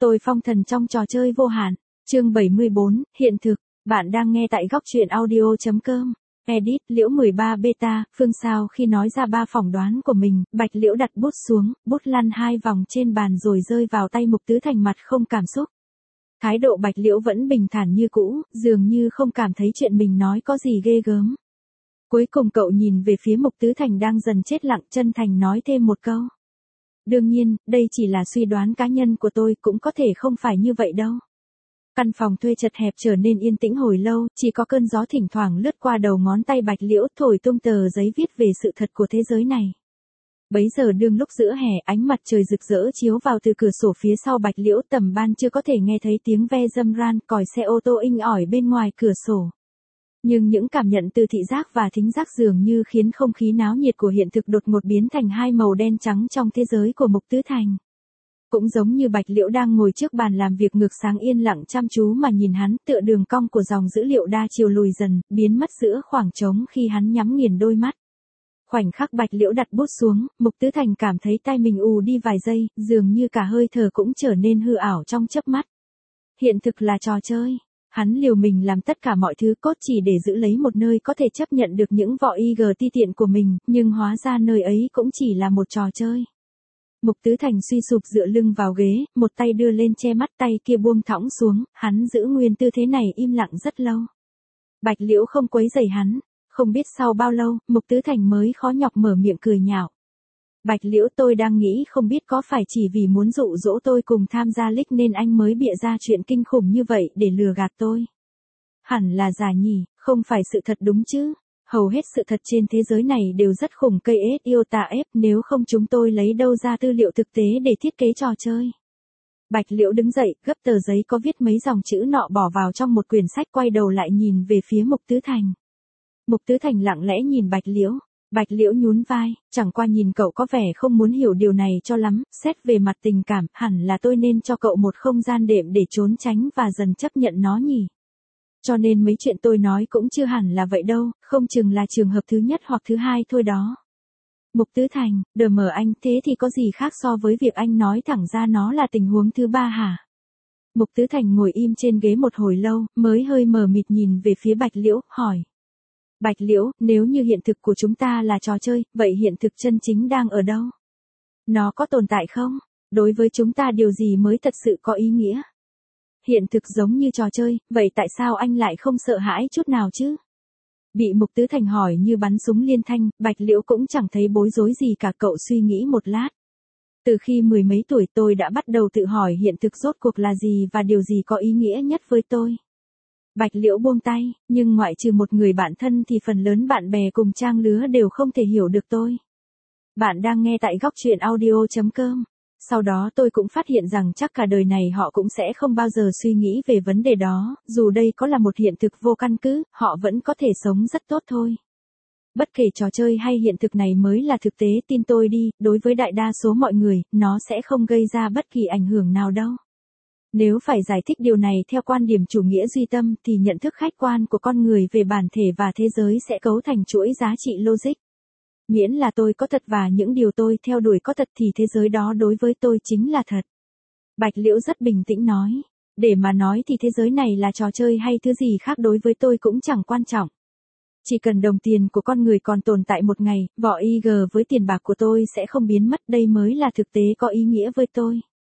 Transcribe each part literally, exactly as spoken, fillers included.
Tôi phong thần trong trò chơi vô hạn. Chương bảy mươi bốn, hiện thực. Bạn đang nghe tại góc truyện audio chấm com. Edit, Liễu mười ba beta, Phương Sao khi nói ra ba phỏng đoán của mình, Bạch Liễu đặt bút xuống, bút lăn hai vòng trên bàn rồi rơi vào tay Mục Tứ Thành mặt không cảm xúc. Thái độ Bạch Liễu vẫn bình thản như cũ, dường như không cảm thấy chuyện mình nói có gì ghê gớm. Cuối cùng cậu nhìn về phía Mục Tứ Thành đang dần chết lặng, chân thành nói thêm một câu. Đương nhiên, đây chỉ là suy đoán cá nhân của tôi, cũng có thể không phải như vậy đâu. Căn phòng thuê chật hẹp trở nên yên tĩnh hồi lâu, chỉ có cơn gió thỉnh thoảng lướt qua đầu ngón tay Bạch Liễu thổi tung tờ giấy viết về sự thật của thế giới này. Bấy giờ đương lúc giữa hè, ánh mặt trời rực rỡ chiếu vào từ cửa sổ phía sau Bạch Liễu, tầm ban chưa có thể nghe thấy tiếng ve râm ran còi xe ô tô inh ỏi bên ngoài cửa sổ. Nhưng những cảm nhận từ thị giác và thính giác dường như khiến không khí náo nhiệt của hiện thực đột ngột biến thành hai màu đen trắng trong thế giới của Mục Tứ Thành. Cũng giống như Bạch Liễu đang ngồi trước bàn làm việc ngược sáng yên lặng chăm chú mà nhìn hắn, tựa đường cong của dòng dữ liệu đa chiều lùi dần, biến mất giữa khoảng trống khi hắn nhắm nghiền đôi mắt. Khoảnh khắc Bạch Liễu đặt bút xuống, Mục Tứ Thành cảm thấy tay mình ù đi vài giây, dường như cả hơi thở cũng trở nên hư ảo trong chớp mắt. Hiện thực là trò chơi. Hắn liều mình làm tất cả mọi thứ cốt chỉ để giữ lấy một nơi có thể chấp nhận được những vỏ i giê ti tiện của mình, nhưng hóa ra nơi ấy cũng chỉ là một trò chơi. Mục Tứ Thành suy sụp dựa lưng vào ghế, một tay đưa lên che mắt, tay kia buông thõng xuống, hắn giữ nguyên tư thế này im lặng rất lâu. Bạch Liễu không quấy rầy hắn, không biết sau bao lâu, Mục Tứ Thành mới khó nhọc mở miệng cười nhạo. Bạch Liễu, tôi đang nghĩ không biết có phải chỉ vì muốn dụ dỗ tôi cùng tham gia league nên anh mới bịa ra chuyện kinh khủng như vậy để lừa gạt tôi. Hẳn là giả nhỉ, không phải sự thật đúng chứ. Hầu hết sự thật trên thế giới này đều rất khủng cây ết yêu tà ép, nếu không chúng tôi lấy đâu ra tư liệu thực tế để thiết kế trò chơi. Bạch Liễu đứng dậy, gấp tờ giấy có viết mấy dòng chữ nọ bỏ vào trong một quyển sách, quay đầu lại nhìn về phía Mục Tứ Thành. Mục Tứ Thành lặng lẽ nhìn Bạch Liễu. Bạch Liễu nhún vai, chẳng qua nhìn cậu có vẻ không muốn hiểu điều này cho lắm, xét về mặt tình cảm, hẳn là tôi nên cho cậu một không gian đệm để trốn tránh và dần chấp nhận nó nhỉ. Cho nên mấy chuyện tôi nói cũng chưa hẳn là vậy đâu, không chừng là trường hợp thứ nhất hoặc thứ hai thôi đó. Mục Tứ Thành, đờ mờ anh, thế thì có gì khác so với việc anh nói thẳng ra nó là tình huống thứ ba hả? Mục Tứ Thành ngồi im trên ghế một hồi lâu, mới hơi mờ mịt nhìn về phía Bạch Liễu, hỏi. Bạch Liễu, nếu như hiện thực của chúng ta là trò chơi, vậy hiện thực chân chính đang ở đâu? Nó có tồn tại không? Đối với chúng ta điều gì mới thật sự có ý nghĩa? Hiện thực giống như trò chơi, vậy tại sao anh lại không sợ hãi chút nào chứ? Bị Mục Tứ Thành hỏi như bắn súng liên thanh, Bạch Liễu cũng chẳng thấy bối rối gì cả, cậu suy nghĩ một lát. Từ khi mười mấy tuổi tôi đã bắt đầu tự hỏi hiện thực rốt cuộc là gì và điều gì có ý nghĩa nhất với tôi. Bạch Liễu buông tay, nhưng ngoại trừ một người bạn thân thì phần lớn bạn bè cùng trang lứa đều không thể hiểu được tôi. Bạn đang nghe tại góc truyện audio chấm com. Sau đó tôi cũng phát hiện rằng chắc cả đời này họ cũng sẽ không bao giờ suy nghĩ về vấn đề đó, dù đây có là một hiện thực vô căn cứ, họ vẫn có thể sống rất tốt thôi. Bất kể trò chơi hay hiện thực này mới là thực tế, tin tôi đi, đối với đại đa số mọi người, nó sẽ không gây ra bất kỳ ảnh hưởng nào đâu. Nếu phải giải thích điều này theo quan điểm chủ nghĩa duy tâm thì nhận thức khách quan của con người về bản thể và thế giới sẽ cấu thành chuỗi giá trị logic. Miễn là tôi có thật và những điều tôi theo đuổi có thật thì thế giới đó đối với tôi chính là thật. Bạch Liễu rất bình tĩnh nói. Để mà nói thì thế giới này là trò chơi hay thứ gì khác đối với tôi cũng chẳng quan trọng. Chỉ cần đồng tiền của con người còn tồn tại một ngày, vỏ i giê với tiền bạc của tôi sẽ không biến mất, đây mới là thực tế có ý nghĩa với tôi.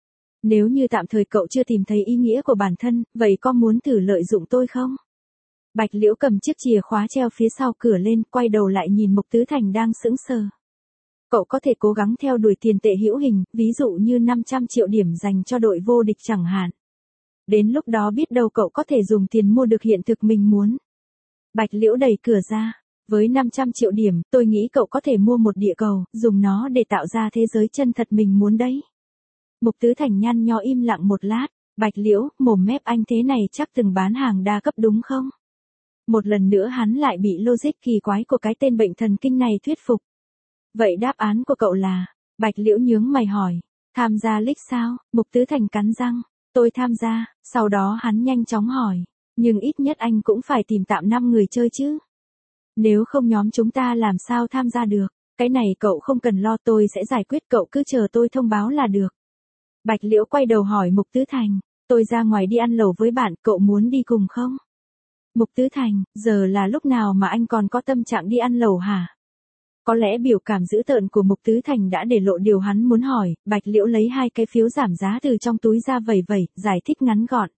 Nếu như tạm thời cậu chưa tìm thấy ý nghĩa của bản thân, vậy có muốn thử lợi dụng tôi không? Bạch Liễu cầm chiếc chìa khóa treo phía sau cửa lên, quay đầu lại nhìn Mục Tứ Thành đang sững sờ. Cậu có thể cố gắng theo đuổi tiền tệ hữu hình, ví dụ như năm trăm triệu điểm dành cho đội vô địch chẳng hạn. Đến lúc đó biết đâu cậu có thể dùng tiền mua được hiện thực mình muốn. Bạch Liễu đẩy cửa ra. Với năm trăm triệu điểm, tôi nghĩ cậu có thể mua một địa cầu, dùng nó để tạo ra thế giới chân thật mình muốn đấy. Mục Tứ Thành nhăn nhó im lặng một lát. Bạch Liễu, mồm mép anh thế này chắc từng bán hàng đa cấp đúng không? Một lần nữa hắn lại bị logic kỳ quái của cái tên bệnh thần kinh này thuyết phục. Vậy đáp án của cậu là? Bạch Liễu nhướng mày hỏi. Tham gia league sao? Mục Tứ Thành cắn răng. Tôi tham gia. Sau đó hắn nhanh chóng hỏi. Nhưng ít nhất anh cũng phải tìm tạm năm người chơi chứ. Nếu không nhóm chúng ta làm sao tham gia được? Cái này cậu không cần lo, tôi sẽ giải quyết, cậu cứ chờ tôi thông báo là được. Bạch Liễu quay đầu hỏi Mục Tứ Thành, tôi ra ngoài đi ăn lẩu với bạn, cậu muốn đi cùng không? Mục Tứ Thành, giờ là lúc nào mà anh còn có tâm trạng đi ăn lẩu hả? Có lẽ biểu cảm dữ tợn của Mục Tứ Thành đã để lộ điều hắn muốn hỏi, Bạch Liễu lấy hai cái phiếu giảm giá từ trong túi ra vẩy vẩy, giải thích ngắn gọn.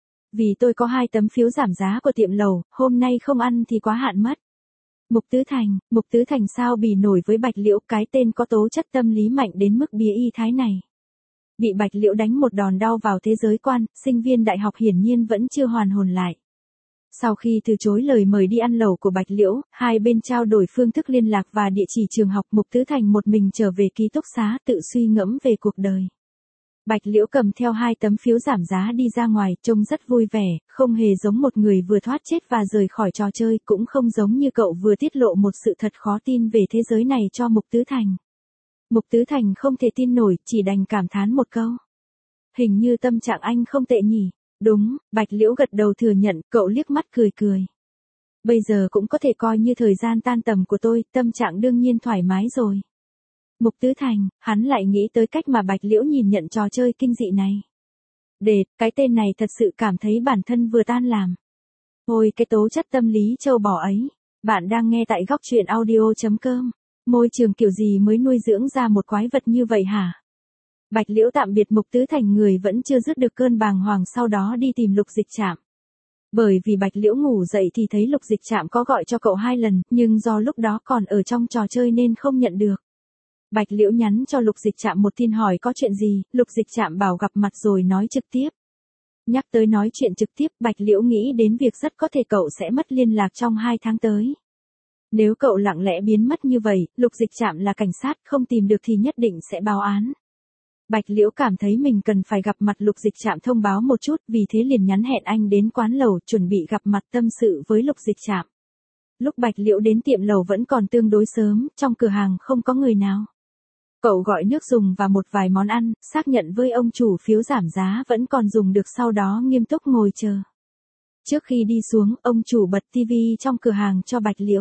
Vì tôi có hai tấm phiếu giảm giá của tiệm lẩu, hôm nay không ăn thì quá hạn mất. Mục Tứ Thành, Mục Tứ Thành sao bì nổi với Bạch Liễu, cái tên có tố chất tâm lý mạnh đến mức bía y thái này. Bị Bạch Liễu đánh một đòn đau vào thế giới quan, sinh viên đại học hiển nhiên vẫn chưa hoàn hồn lại. Sau khi từ chối lời mời đi ăn lẩu của Bạch Liễu, hai bên trao đổi phương thức liên lạc và địa chỉ trường học, Mục Tứ Thành một mình trở về ký túc xá tự suy ngẫm về cuộc đời. Bạch Liễu cầm theo hai tấm phiếu giảm giá đi ra ngoài, trông rất vui vẻ, không hề giống một người vừa thoát chết và rời khỏi trò chơi, cũng không giống như cậu vừa tiết lộ một sự thật khó tin về thế giới này cho Mục Tứ Thành. Mục Tứ Thành không thể tin nổi, chỉ đành cảm thán một câu. Hình như tâm trạng anh không tệ nhỉ? Đúng, Bạch Liễu gật đầu thừa nhận, cậu liếc mắt cười cười. Bây giờ cũng có thể coi như thời gian tan tầm của tôi, tâm trạng đương nhiên thoải mái rồi. Mục Tứ Thành, hắn lại nghĩ tới cách mà Bạch Liễu nhìn nhận trò chơi kinh dị này. Đệt, cái tên này thật sự cảm thấy bản thân vừa tan làm. Ôi cái tố chất tâm lý trâu bò ấy. Bạn đang nghe tại góc truyện audio chấm com. Môi trường kiểu gì mới nuôi dưỡng ra một quái vật như vậy hả? Bạch Liễu tạm biệt Mục Tứ Thành, người vẫn chưa dứt được cơn bàng hoàng, sau đó đi tìm Lục Dịch Trạm. Bởi vì Bạch Liễu ngủ dậy thì thấy Lục Dịch Trạm có gọi cho cậu hai lần, nhưng do lúc đó còn ở trong trò chơi nên không nhận được. Bạch Liễu nhắn cho Lục Dịch Trạm một tin hỏi có chuyện gì, Lục Dịch Trạm bảo gặp mặt rồi nói trực tiếp. Nhắc tới nói chuyện trực tiếp, Bạch Liễu nghĩ đến việc rất có thể cậu sẽ mất liên lạc trong hai tháng tới. Nếu cậu lặng lẽ biến mất như vậy, Lục Dịch Trạm là cảnh sát, không tìm được thì nhất định sẽ báo án. Bạch Liễu cảm thấy mình cần phải gặp mặt Lục Dịch Trạm thông báo một chút, vì thế liền nhắn hẹn anh đến quán lẩu, chuẩn bị gặp mặt tâm sự với Lục Dịch Trạm. Lúc Bạch Liễu đến tiệm lẩu vẫn còn tương đối sớm, trong cửa hàng không có người nào. Cậu gọi nước dùng và một vài món ăn, xác nhận với ông chủ phiếu giảm giá vẫn còn dùng được, sau đó nghiêm túc ngồi chờ. Trước khi đi xuống, ông chủ bật tivi trong cửa hàng cho Bạch Liễu.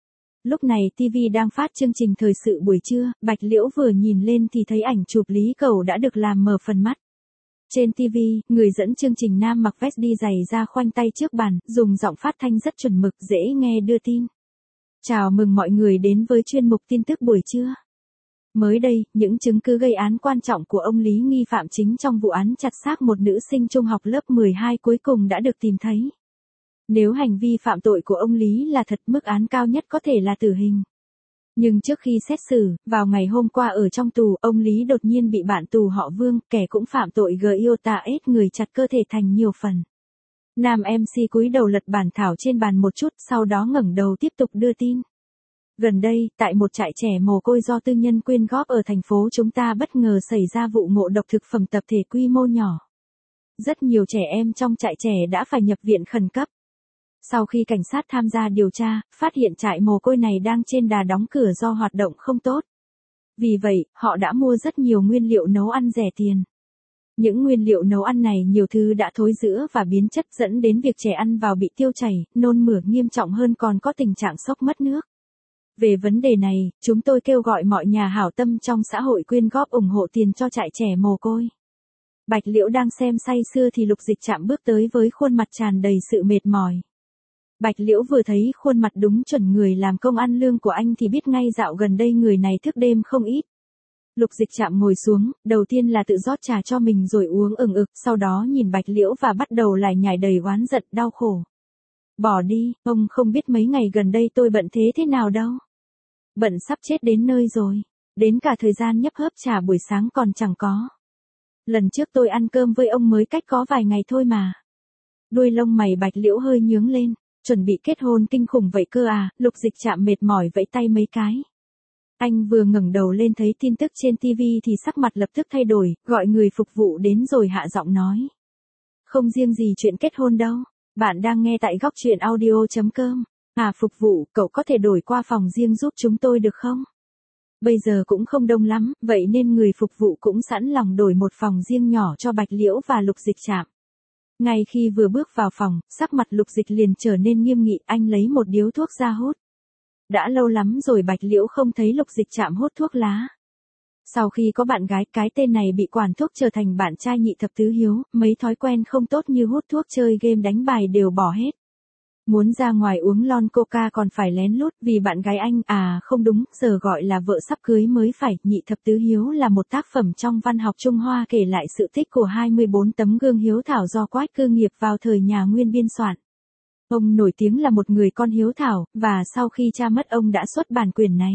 Lúc này tivi đang phát chương trình thời sự buổi trưa, Bạch Liễu vừa nhìn lên thì thấy ảnh chụp Lý Cẩu đã được làm mờ phần mắt. Trên tivi, người dẫn chương trình nam mặc vest đi giày ra khoanh tay trước bàn, dùng giọng phát thanh rất chuẩn mực, dễ nghe đưa tin. Chào mừng mọi người đến với chuyên mục tin tức buổi trưa. Mới đây, những chứng cứ gây án quan trọng của ông Lý, nghi phạm chính trong vụ án chặt xác một nữ sinh trung học lớp mười hai cuối cùng đã được tìm thấy. Nếu hành vi phạm tội của ông Lý là thật, mức án cao nhất có thể là tử hình. Nhưng trước khi xét xử, vào ngày hôm qua ở trong tù, ông Lý đột nhiên bị bạn tù họ Vương, kẻ cũng phạm tội g i o t a s người chặt cơ thể thành nhiều phần. Nam em xê cúi đầu lật bản thảo trên bàn một chút, sau đó ngẩng đầu tiếp tục đưa tin. Gần đây, tại một trại trẻ mồ côi do tư nhân quyên góp ở thành phố chúng ta bất ngờ xảy ra vụ ngộ độc thực phẩm tập thể quy mô nhỏ. Rất nhiều trẻ em trong trại trẻ đã phải nhập viện khẩn cấp. Sau khi cảnh sát tham gia điều tra, phát hiện trại mồ côi này đang trên đà đóng cửa do hoạt động không tốt. Vì vậy, họ đã mua rất nhiều nguyên liệu nấu ăn rẻ tiền. Những nguyên liệu nấu ăn này nhiều thứ đã thối rữa và biến chất, dẫn đến việc trẻ ăn vào bị tiêu chảy, nôn mửa, nghiêm trọng hơn còn có tình trạng sốc mất nước. Về vấn đề này, chúng tôi kêu gọi mọi nhà hảo tâm trong xã hội quyên góp ủng hộ tiền cho trại trẻ mồ côi. Bạch Liễu đang xem say sưa thì Lục Dịch Trạm bước tới với khuôn mặt tràn đầy sự mệt mỏi. Bạch Liễu vừa thấy khuôn mặt đúng chuẩn người làm công ăn lương của anh thì biết ngay dạo gần đây người này thức đêm không ít. Lục Dịch Trạm ngồi xuống, đầu tiên là tự rót trà cho mình rồi uống ừng ực, sau đó nhìn Bạch Liễu và bắt đầu lải nhải đầy oán giận, đau khổ. Bỏ đi, ông không biết mấy ngày gần đây tôi bận thế thế nào đâu. Bận sắp chết đến nơi rồi, đến cả thời gian nhấp hớp trà buổi sáng còn chẳng có. Lần trước tôi ăn cơm với ông mới cách có vài ngày thôi mà. Đuôi lông mày Bạch Liễu hơi nhướng lên, chuẩn bị kết hôn kinh khủng vậy cơ à? Lục Dịch Trạm mệt mỏi vẫy tay mấy cái. Anh vừa ngẩng đầu lên thấy tin tức trên tivi thì sắc mặt lập tức thay đổi, gọi người phục vụ đến rồi hạ giọng nói. Không riêng gì chuyện kết hôn đâu, bạn đang nghe tại góc truyện audio chấm com. À phục vụ, cậu có thể đổi qua phòng riêng giúp chúng tôi được không? Bây giờ cũng không đông lắm, vậy nên người phục vụ cũng sẵn lòng đổi một phòng riêng nhỏ cho Bạch Liễu và Lục Dịch Trạm. Ngay khi vừa bước vào phòng, sắc mặt Lục Dịch liền trở nên nghiêm nghị, anh lấy một điếu thuốc ra hút. Đã lâu lắm rồi Bạch Liễu không thấy Lục Dịch Trạm hút thuốc lá. Sau khi có bạn gái, cái tên này bị quản thúc trở thành bạn trai nhị thập tứ hiếu, mấy thói quen không tốt như hút thuốc, chơi game, đánh bài đều bỏ hết. Muốn ra ngoài uống lon coca còn phải lén lút vì bạn gái anh, à không đúng, giờ gọi là vợ sắp cưới mới phải. Nhị thập tứ hiếu là một tác phẩm trong văn học Trung Hoa kể lại sự tích của hai mươi bốn tấm gương hiếu thảo do Quách Cư Nghiệp vào thời nhà Nguyên biên soạn. Ông nổi tiếng là một người con hiếu thảo, và sau khi cha mất ông đã xuất bản quyển này.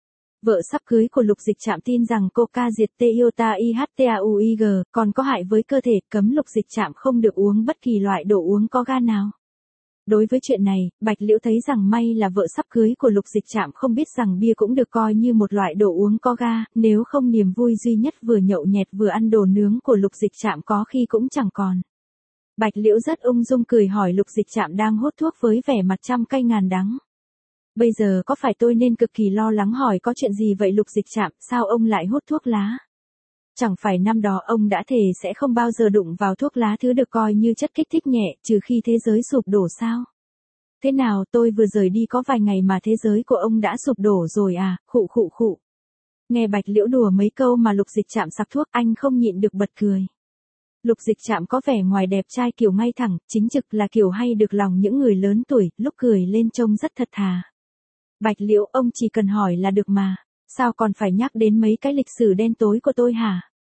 Vợ sắp cưới của Lục Dịch Trạm tin rằng coca diệt iota ihtauig còn có hại với cơ thể, cấm Lục Dịch Trạm không được uống bất kỳ loại đồ uống có ga nào. Đối với chuyện này, Bạch Liễu thấy rằng may là vợ sắp cưới của Lục Dịch Trạm không biết rằng bia cũng được coi như một loại đồ uống có ga, nếu không niềm vui duy nhất vừa nhậu nhẹt vừa ăn đồ nướng của Lục Dịch Trạm có khi cũng chẳng còn. Bạch Liễu rất ung dung cười hỏi Lục Dịch Trạm đang hút thuốc với vẻ mặt trăm cay ngàn đắng. Bây giờ có phải tôi nên cực kỳ lo lắng hỏi có chuyện gì vậy Lục Dịch Trạm, sao ông lại hút thuốc lá? Chẳng phải năm đó ông đã thề sẽ không bao giờ đụng vào thuốc lá, thứ được coi như chất kích thích nhẹ, trừ khi thế giới sụp đổ sao? Thế nào, tôi vừa rời đi có vài ngày mà thế giới của ông đã sụp đổ rồi à, khụ khụ khụ. Nghe Bạch Liễu đùa mấy câu mà Lục Dịch Trạm sặc thuốc, anh không nhịn được bật cười. Lục Dịch Trạm có vẻ ngoài đẹp trai kiểu ngay thẳng, chính trực là kiểu hay được lòng những người lớn tuổi, lúc cười lên trông rất thật thà. Bạch Liễu, ông chỉ cần hỏi là được mà, sao còn phải nhắc đến mấy cái lịch sử đen tối của tôi hả?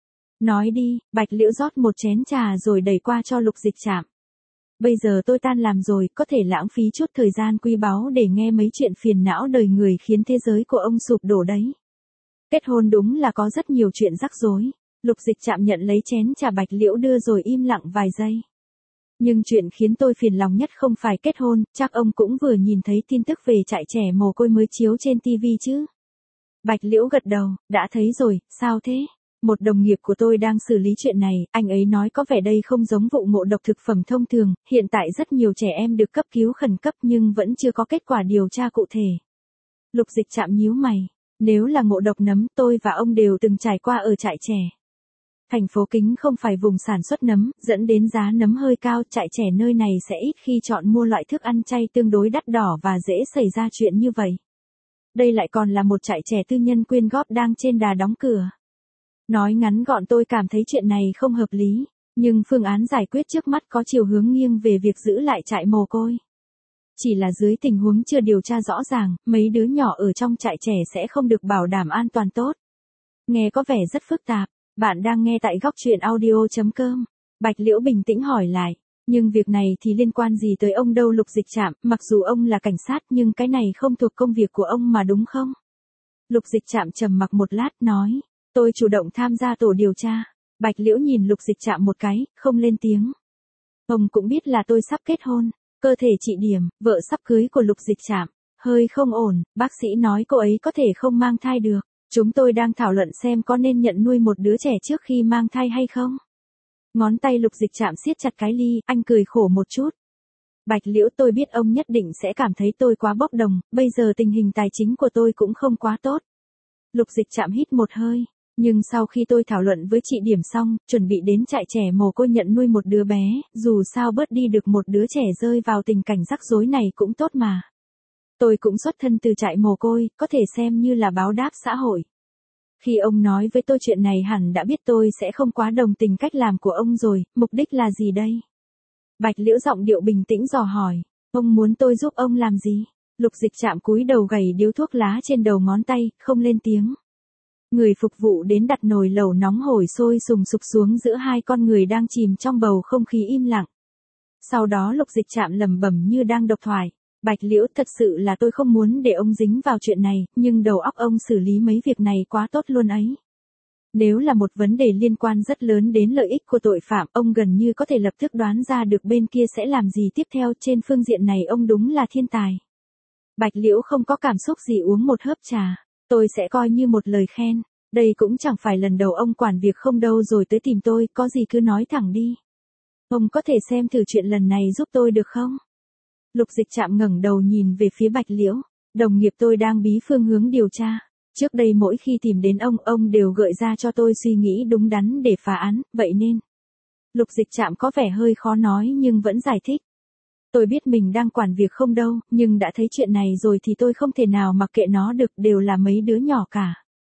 Nói đi. Bạch Liễu rót một chén trà rồi đẩy qua cho Lục Dịch Trạm. Bây giờ tôi tan làm rồi, có thể lãng phí chút thời gian quý báu để nghe mấy chuyện phiền não đời người khiến thế giới của ông sụp đổ đấy. Kết hôn đúng là có rất nhiều chuyện rắc rối. Lục Dịch Trạm nhận lấy chén trà Bạch Liễu đưa rồi im lặng vài giây. Nhưng chuyện khiến tôi phiền lòng nhất không phải kết hôn, chắc ông cũng vừa nhìn thấy tin tức về trại trẻ mồ côi mới chiếu trên ti vi chứ. Bạch Liễu gật đầu, đã thấy rồi, sao thế? Một đồng nghiệp của tôi đang xử lý chuyện này, anh ấy nói có vẻ đây không giống vụ ngộ độc thực phẩm thông thường, hiện tại rất nhiều trẻ em được cấp cứu khẩn cấp nhưng vẫn chưa có kết quả điều tra cụ thể. Lục Dịch Trạm nhíu mày, nếu là ngộ độc nấm, tôi và ông đều từng trải qua ở trại trẻ. Thành phố Kính không phải vùng sản xuất nấm, dẫn đến giá nấm hơi cao, trại trẻ nơi này sẽ ít khi chọn mua loại thức ăn chay tương đối đắt đỏ và dễ xảy ra chuyện như vậy. Đây lại còn là một trại trẻ tư nhân quyên góp đang trên đà đóng cửa. Nói ngắn gọn, tôi cảm thấy chuyện này không hợp lý, nhưng phương án giải quyết trước mắt có chiều hướng nghiêng về việc giữ lại trại mồ côi. Chỉ là dưới tình huống chưa điều tra rõ ràng, mấy đứa nhỏ ở trong trại trẻ sẽ không được bảo đảm an toàn tốt. Nghe có vẻ rất phức tạp. Bạn đang nghe tại góc truyện audio chấm com. Bạch Liễu bình tĩnh hỏi lại, nhưng việc này thì liên quan gì tới ông đâu Lục Dịch Trạm, mặc dù ông là cảnh sát nhưng cái này không thuộc công việc của ông mà đúng không? Lục Dịch Trạm trầm mặc một lát nói, tôi chủ động tham gia tổ điều tra. Bạch Liễu nhìn Lục Dịch Trạm một cái, không lên tiếng. Ông cũng biết là tôi sắp kết hôn, cơ thể trị điểm, vợ sắp cưới của Lục Dịch Trạm, hơi không ổn, bác sĩ nói cô ấy có thể không mang thai được. Chúng tôi đang thảo luận xem có nên nhận nuôi một đứa trẻ trước khi mang thai hay không. Ngón tay Lục Dịch Trạm siết chặt cái ly, anh cười khổ một chút. Bạch Liễu, tôi biết ông nhất định sẽ cảm thấy tôi quá bốc đồng, bây giờ tình hình tài chính của tôi cũng không quá tốt. Lục Dịch Trạm hít một hơi, nhưng sau khi tôi thảo luận với chị Điểm xong, chuẩn bị đến trại trẻ mồ côi nhận nuôi một đứa bé, dù sao bớt đi được một đứa trẻ rơi vào tình cảnh rắc rối này cũng tốt mà. Tôi cũng xuất thân từ trại mồ côi, có thể xem như là báo đáp xã hội. Khi ông nói với tôi chuyện này hẳn đã biết tôi sẽ không quá đồng tình cách làm của ông rồi, mục đích là gì đây? Bạch Liễu giọng điệu bình tĩnh dò hỏi, ông muốn tôi giúp ông làm gì? Lục Dịch Trạm cúi đầu gầy điếu thuốc lá trên đầu ngón tay, không lên tiếng. Người phục vụ đến đặt nồi lẩu nóng hổi sôi sùng sục xuống giữa hai con người đang chìm trong bầu không khí im lặng. Sau đó Lục Dịch Trạm lẩm bẩm như đang độc thoại. Bạch Liễu, thật sự là tôi không muốn để ông dính vào chuyện này, nhưng đầu óc ông xử lý mấy việc này quá tốt luôn ấy. Nếu là một vấn đề liên quan rất lớn đến lợi ích của tội phạm, ông gần như có thể lập tức đoán ra được bên kia sẽ làm gì tiếp theo, trên phương diện này ông đúng là thiên tài. Bạch Liễu không có cảm xúc gì uống một hớp trà, tôi sẽ coi như một lời khen, đây cũng chẳng phải lần đầu ông quản việc không đâu rồi tới tìm tôi, có gì cứ nói thẳng đi. Ông có thể xem thử chuyện lần này giúp tôi được không? Lục Dịch Trạm ngẩng đầu nhìn về phía Bạch Liễu, đồng nghiệp tôi đang bí phương hướng điều tra. Trước đây mỗi khi tìm đến ông, ông đều gợi ra cho tôi suy nghĩ đúng đắn để phá án, vậy nên. Lục Dịch Trạm có vẻ hơi khó nói nhưng vẫn giải thích. Tôi biết mình đang quản việc không đâu, nhưng đã thấy chuyện này rồi thì tôi không thể nào mặc kệ nó được, đều là mấy đứa nhỏ cả.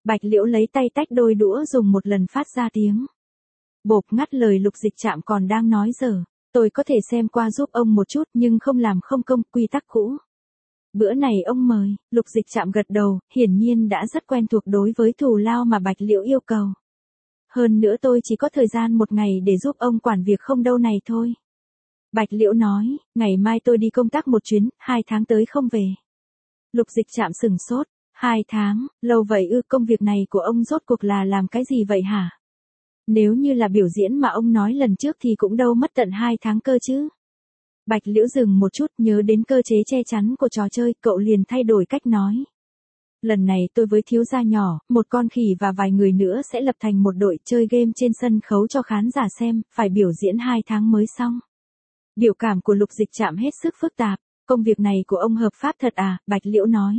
Bạch Liễu lấy tay tách đôi đũa dùng một lần phát ra tiếng. Bộp, ngắt lời Lục Dịch Trạm còn đang nói dở. Tôi có thể xem qua giúp ông một chút nhưng không làm không công, quy tắc cũ. Bữa này ông mời, Lục Dịch Trạm gật đầu, hiển nhiên đã rất quen thuộc đối với thù lao mà Bạch Liễu yêu cầu. Hơn nữa tôi chỉ có thời gian một ngày để giúp ông quản việc không đâu này thôi. Bạch Liễu nói, ngày mai tôi đi công tác một chuyến, hai tháng tới không về. Lục Dịch Trạm sừng sốt, hai tháng, lâu vậy ư? Công việc này của ông rốt cuộc là làm cái gì vậy hả? Nếu như là biểu diễn mà ông nói lần trước thì cũng đâu mất tận hai tháng cơ chứ. Bạch Liễu dừng một chút, nhớ đến cơ chế che chắn của trò chơi, cậu liền thay đổi cách nói. Lần này tôi với thiếu gia nhỏ, một con khỉ và vài người nữa sẽ lập thành một đội chơi game trên sân khấu cho khán giả xem, phải biểu diễn hai tháng mới xong. Biểu cảm của Lục Dịch Trạm hết sức phức tạp. Công việc này của ông hợp pháp thật à? Bạch Liễu nói.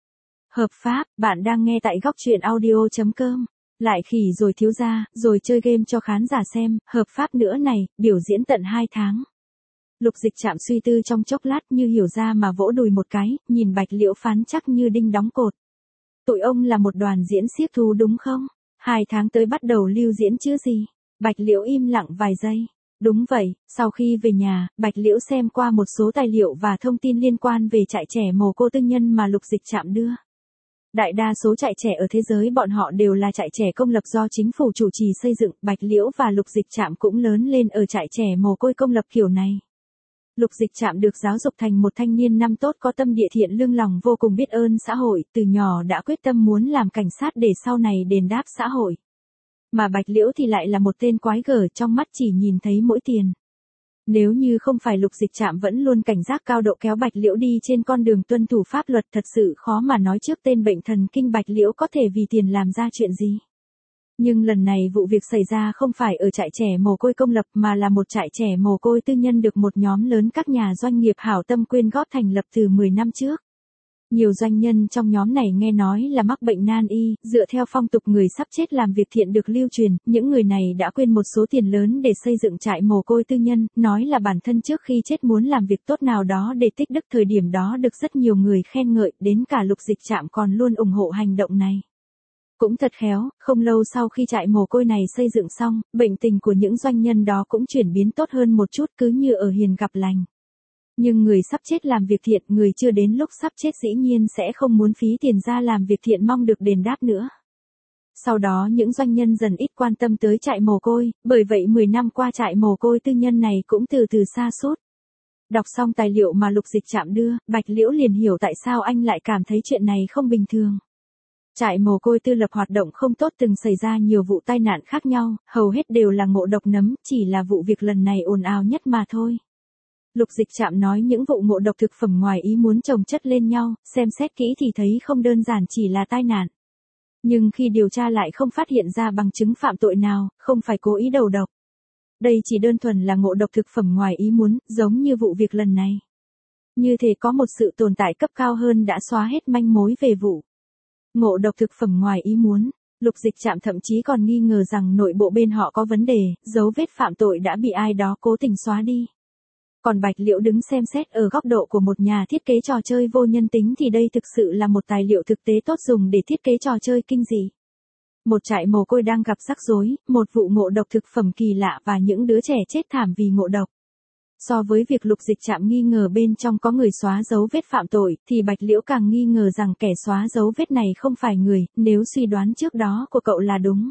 Hợp pháp, bạn đang nghe tại góc truyện audio chấm com. Lại khỉ rồi thiếu gia, rồi chơi game cho khán giả xem, hợp pháp nữa này, biểu diễn tận hai tháng. Lục Dịch Trạm suy tư trong chốc lát như hiểu ra mà vỗ đùi một cái, nhìn Bạch Liễu phán chắc như đinh đóng cột. Tụi ông là một đoàn diễn xiếc thú đúng không? Hai tháng tới bắt đầu lưu diễn chứ gì? Bạch Liễu im lặng vài giây. Đúng vậy, sau khi về nhà, Bạch Liễu xem qua một số tài liệu và thông tin liên quan về trại trẻ mồ côi tư nhân mà Lục Dịch Trạm đưa. Đại đa số trại trẻ ở thế giới bọn họ đều là trại trẻ công lập do chính phủ chủ trì xây dựng, Bạch Liễu và Lục Dịch Trạm cũng lớn lên ở trại trẻ mồ côi công lập kiểu này. Lục Dịch Trạm được giáo dục thành một thanh niên năm tốt có tâm địa thiện lương, lòng vô cùng biết ơn xã hội, từ nhỏ đã quyết tâm muốn làm cảnh sát để sau này đền đáp xã hội. Mà Bạch Liễu thì lại là một tên quái gở, trong mắt chỉ nhìn thấy mỗi tiền. Nếu như không phải Lục Dịch Trạm vẫn luôn cảnh giác cao độ kéo Bạch Liễu đi trên con đường tuân thủ pháp luật, thật sự khó mà nói trước tên bệnh thần kinh Bạch Liễu có thể vì tiền làm ra chuyện gì. Nhưng lần này vụ việc xảy ra không phải ở trại trẻ mồ côi công lập mà là một trại trẻ mồ côi tư nhân được một nhóm lớn các nhà doanh nghiệp hảo tâm quyên góp thành lập từ mười năm trước. Nhiều doanh nhân trong nhóm này nghe nói là mắc bệnh nan y, dựa theo phong tục người sắp chết làm việc thiện được lưu truyền, những người này đã quyên một số tiền lớn để xây dựng trại mồ côi tư nhân, nói là bản thân trước khi chết muốn làm việc tốt nào đó để tích đức, thời điểm đó được rất nhiều người khen ngợi, đến cả Lục Dịch Trạm còn luôn ủng hộ hành động này. Cũng thật khéo, không lâu sau khi trại mồ côi này xây dựng xong, bệnh tình của những doanh nhân đó cũng chuyển biến tốt hơn một chút, cứ như ở hiền gặp lành. Nhưng người sắp chết làm việc thiện, người chưa đến lúc sắp chết dĩ nhiên sẽ không muốn phí tiền ra làm việc thiện mong được đền đáp nữa. Sau đó những doanh nhân dần ít quan tâm tới trại mồ côi, bởi vậy mười năm qua trại mồ côi tư nhân này cũng từ từ sa sút. Đọc xong tài liệu mà Lục Dịch Trạm đưa, Bạch Liễu liền hiểu tại sao anh lại cảm thấy chuyện này không bình thường. Trại mồ côi tư lập hoạt động không tốt, từng xảy ra nhiều vụ tai nạn khác nhau, hầu hết đều là ngộ độc nấm, chỉ là vụ việc lần này ồn ào nhất mà thôi. Lục Dịch Trạm nói những vụ ngộ độc thực phẩm ngoài ý muốn chồng chất lên nhau, xem xét kỹ thì thấy không đơn giản chỉ là tai nạn. Nhưng khi điều tra lại không phát hiện ra bằng chứng phạm tội nào, không phải cố ý đầu độc. Đây chỉ đơn thuần là ngộ độc thực phẩm ngoài ý muốn, giống như vụ việc lần này. Như thế có một sự tồn tại cấp cao hơn đã xóa hết manh mối về vụ ngộ độc thực phẩm ngoài ý muốn. Lục Dịch Trạm thậm chí còn nghi ngờ rằng nội bộ bên họ có vấn đề, dấu vết phạm tội đã bị ai đó cố tình xóa đi. Còn Bạch Liễu đứng xem xét ở góc độ của một nhà thiết kế trò chơi vô nhân tính thì đây thực sự là một tài liệu thực tế tốt dùng để thiết kế trò chơi kinh dị. Một trại mồ côi đang gặp rắc rối, một vụ ngộ độc thực phẩm kỳ lạ và những đứa trẻ chết thảm vì ngộ độc. So với việc Lục Dịch Trạm nghi ngờ bên trong có người xóa dấu vết phạm tội, thì Bạch Liễu càng nghi ngờ rằng kẻ xóa dấu vết này không phải người, nếu suy đoán trước đó của cậu là đúng.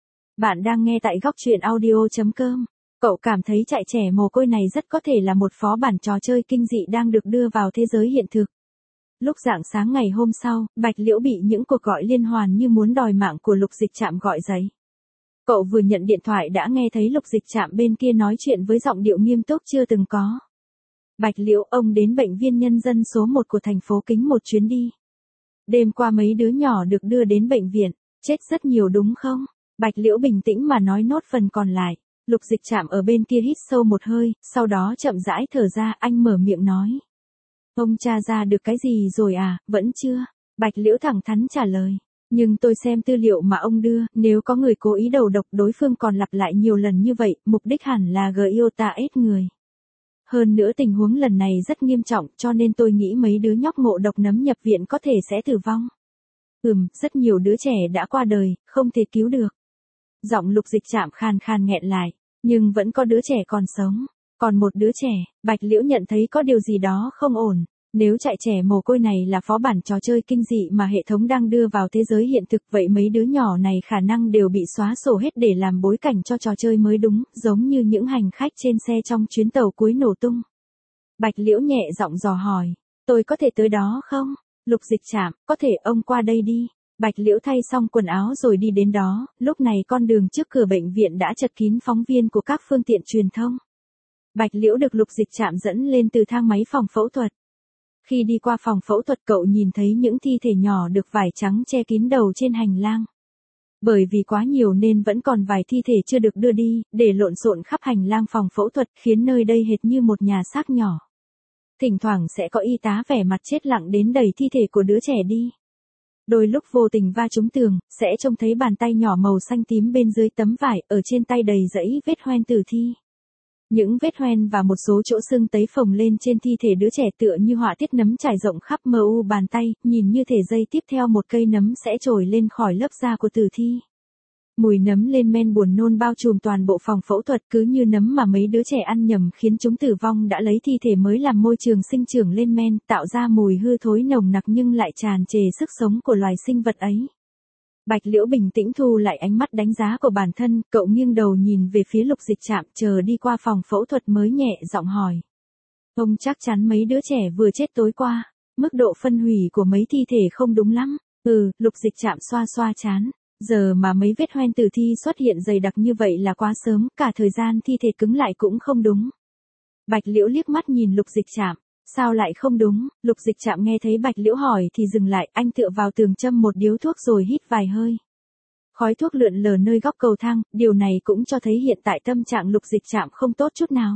Bạn đang nghe tại góc truyện audio chấm com. Cậu cảm thấy trại trẻ mồ côi này rất có thể là một phó bản trò chơi kinh dị đang được đưa vào thế giới hiện thực. Lúc rạng sáng ngày hôm sau, Bạch Liễu bị những cuộc gọi liên hoàn như muốn đòi mạng của Lục Dịch Trạm gọi dậy. Cậu vừa nhận điện thoại đã nghe thấy Lục Dịch Trạm bên kia nói chuyện với giọng điệu nghiêm túc chưa từng có. Bạch Liễu, ông đến bệnh viện nhân dân số một của thành phố Kính một chuyến đi. Đêm qua mấy đứa nhỏ được đưa đến bệnh viện, chết rất nhiều đúng không? Bạch Liễu bình tĩnh mà nói nốt phần còn lại. Lục Dịch Trạm ở bên kia hít sâu một hơi, sau đó chậm rãi thở ra, anh mở miệng nói. Ông tra ra được cái gì rồi à, vẫn chưa? Bạch Liễu thẳng thắn trả lời. Nhưng tôi xem tư liệu mà ông đưa, nếu có người cố ý đầu độc đối phương còn lặp lại nhiều lần như vậy, mục đích hẳn là giota ép người. Hơn nữa tình huống lần này rất nghiêm trọng cho nên tôi nghĩ mấy đứa nhóc ngộ độc nấm nhập viện có thể sẽ tử vong. Ừm, rất nhiều đứa trẻ đã qua đời, không thể cứu được. Giọng Lục Dịch Trạm khan khan nghẹn lại, nhưng vẫn có đứa trẻ còn sống. Còn một đứa trẻ, Bạch Liễu nhận thấy có điều gì đó không ổn. Nếu trại trẻ mồ côi này là phó bản trò chơi kinh dị mà hệ thống đang đưa vào thế giới hiện thực, vậy mấy đứa nhỏ này khả năng đều bị xóa sổ hết để làm bối cảnh cho trò chơi mới đúng, giống như những hành khách trên xe trong chuyến tàu cuối nổ tung. Bạch Liễu nhẹ giọng dò hỏi, tôi có thể tới đó không? Lục Dịch Trạm, có thể ông qua đây đi. Bạch Liễu thay xong quần áo rồi đi đến đó, lúc này con đường trước cửa bệnh viện đã chật kín phóng viên của các phương tiện truyền thông. Bạch Liễu được Lục Dịch Trạm dẫn lên từ thang máy phòng phẫu thuật. Khi đi qua phòng phẫu thuật cậu nhìn thấy những thi thể nhỏ được vải trắng che kín đầu trên hành lang. Bởi vì quá nhiều nên vẫn còn vài thi thể chưa được đưa đi, để lộn xộn khắp hành lang phòng phẫu thuật khiến nơi đây hệt như một nhà xác nhỏ. Thỉnh thoảng sẽ có y tá vẻ mặt chết lặng đến đẩy thi thể của đứa trẻ đi. Đôi lúc vô tình va trúng tường, sẽ trông thấy bàn tay nhỏ màu xanh tím bên dưới tấm vải, ở trên tay đầy dẫy vết hoen tử thi. Những vết hoen và một số chỗ sưng tấy phồng lên trên thi thể đứa trẻ tựa như họa tiết nấm trải rộng khắp mờ u bàn tay, nhìn như thể giây tiếp theo một cây nấm sẽ trồi lên khỏi lớp da của tử thi. Mùi nấm lên men buồn nôn bao trùm toàn bộ phòng phẫu thuật, cứ như nấm mà mấy đứa trẻ ăn nhầm khiến chúng tử vong đã lấy thi thể mới làm môi trường sinh trưởng lên men, tạo ra mùi hư thối nồng nặc nhưng lại tràn trề sức sống của loài sinh vật ấy. Bạch Liễu bình tĩnh thu lại ánh mắt đánh giá của bản thân, cậu nghiêng đầu nhìn về phía Lục Dịch Trạm, chờ đi qua phòng phẫu thuật mới nhẹ giọng hỏi. Ông chắc chắn mấy đứa trẻ vừa chết tối qua, mức độ phân hủy của mấy thi thể không đúng lắm. Ừ, Lục Dịch Trạm xoa xoa trán. Giờ mà mấy vết hoen tử thi xuất hiện dày đặc như vậy là quá sớm, cả thời gian thi thể cứng lại cũng không đúng. Bạch Liễu liếc mắt nhìn Lục Dịch Trạm. Sao lại không đúng? Lục Dịch Trạm nghe thấy Bạch Liễu hỏi thì dừng lại, anh tựa vào tường châm một điếu thuốc rồi hít vài hơi. Khói thuốc lượn lờ nơi góc cầu thang, điều này cũng cho thấy hiện tại tâm trạng Lục Dịch Trạm không tốt chút nào.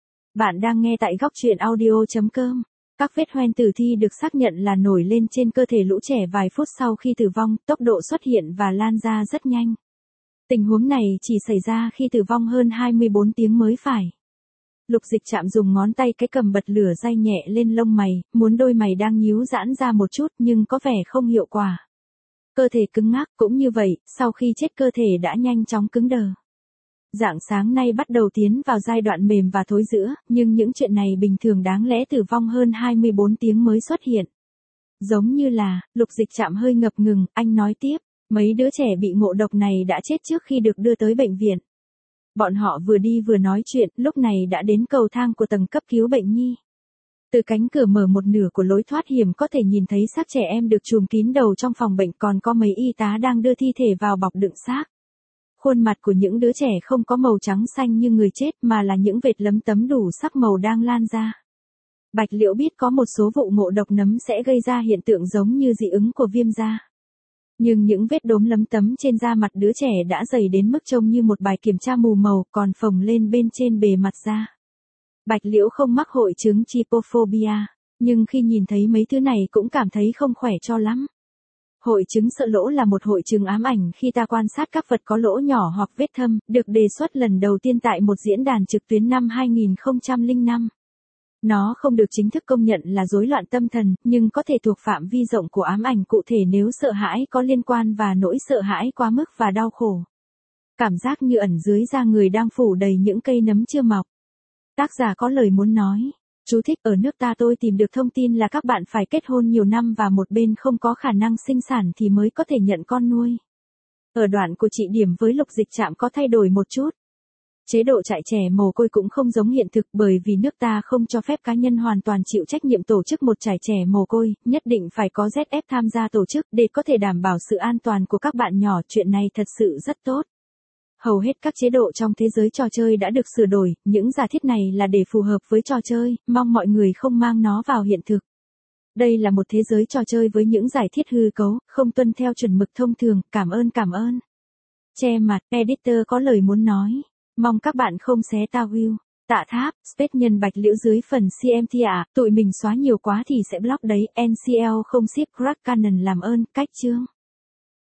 Bạn đang nghe tại góc truyện audio chấm com. Các vết hoen tử thi được xác nhận là nổi lên trên cơ thể lũ trẻ vài phút sau khi tử vong, tốc độ xuất hiện và lan ra rất nhanh. Tình huống này chỉ xảy ra khi tử vong hơn hai mươi bốn tiếng mới phải. Lục Dịch Trạm dùng ngón tay cái cầm bật lửa day nhẹ lên lông mày, muốn đôi mày đang nhíu giãn ra một chút nhưng có vẻ không hiệu quả. Cơ thể cứng ngắc cũng như vậy, sau khi chết cơ thể đã nhanh chóng cứng đờ. Rạng sáng nay bắt đầu tiến vào giai đoạn mềm và thối rữa, nhưng những chuyện này bình thường đáng lẽ tử vong hơn hai mươi bốn tiếng mới xuất hiện. Giống như là, Lục Dịch Trạm hơi ngập ngừng, anh nói tiếp, mấy đứa trẻ bị ngộ độc này đã chết trước khi được đưa tới bệnh viện. Bọn họ vừa đi vừa nói chuyện, lúc này đã đến cầu thang của tầng cấp cứu bệnh nhi. Từ cánh cửa mở một nửa của lối thoát hiểm có thể nhìn thấy xác trẻ em được trùm kín đầu trong phòng bệnh, còn có mấy y tá đang đưa thi thể vào bọc đựng xác. Khuôn mặt của những đứa trẻ không có màu trắng xanh như người chết mà là những vệt lấm tấm đủ sắc màu đang lan ra. Bạch Liễu biết có một số vụ ngộ độc nấm sẽ gây ra hiện tượng giống như dị ứng của viêm da. Nhưng những vết đốm lấm tấm trên da mặt đứa trẻ đã dày đến mức trông như một bài kiểm tra mù màu còn phồng lên bên trên bề mặt da. Bạch Liễu không mắc hội chứng trypophobia, nhưng khi nhìn thấy mấy thứ này cũng cảm thấy không khỏe cho lắm. Hội chứng sợ lỗ là một hội chứng ám ảnh khi ta quan sát các vật có lỗ nhỏ hoặc vết thâm, được đề xuất lần đầu tiên tại một diễn đàn trực tuyến năm hai nghìn không trăm lẻ năm. Nó không được chính thức công nhận là rối loạn tâm thần, nhưng có thể thuộc phạm vi rộng của ám ảnh cụ thể nếu sợ hãi có liên quan và nỗi sợ hãi quá mức và đau khổ. Cảm giác như ẩn dưới da người đang phủ đầy những cây nấm chưa mọc. Tác giả có lời muốn nói. Chú thích: ở nước ta tôi tìm được thông tin là các bạn phải kết hôn nhiều năm và một bên không có khả năng sinh sản thì mới có thể nhận con nuôi. Ở đoạn của chị điểm với Lục Dịch Trạm có thay đổi một chút. Chế độ trại trẻ mồ côi cũng không giống hiện thực bởi vì nước ta không cho phép cá nhân hoàn toàn chịu trách nhiệm tổ chức một trại trẻ mồ côi, nhất định phải có Z F tham gia tổ chức để có thể đảm bảo sự an toàn của các bạn nhỏ. Chuyện này thật sự rất tốt. Hầu hết các chế độ trong thế giới trò chơi đã được sửa đổi, những giả thiết này là để phù hợp với trò chơi, mong mọi người không mang nó vào hiện thực. Đây là một thế giới trò chơi với những giải thiết hư cấu, không tuân theo chuẩn mực thông thường, cảm ơn cảm ơn. Che mặt, editor có lời muốn nói. Mong các bạn không xé tao view. Tạ Tháp, space nhân Bạch Liễu dưới phần xê em tê ạ, tụi mình xóa nhiều quá thì sẽ block đấy, en xê lờ không ship crack canon làm ơn, cách chương.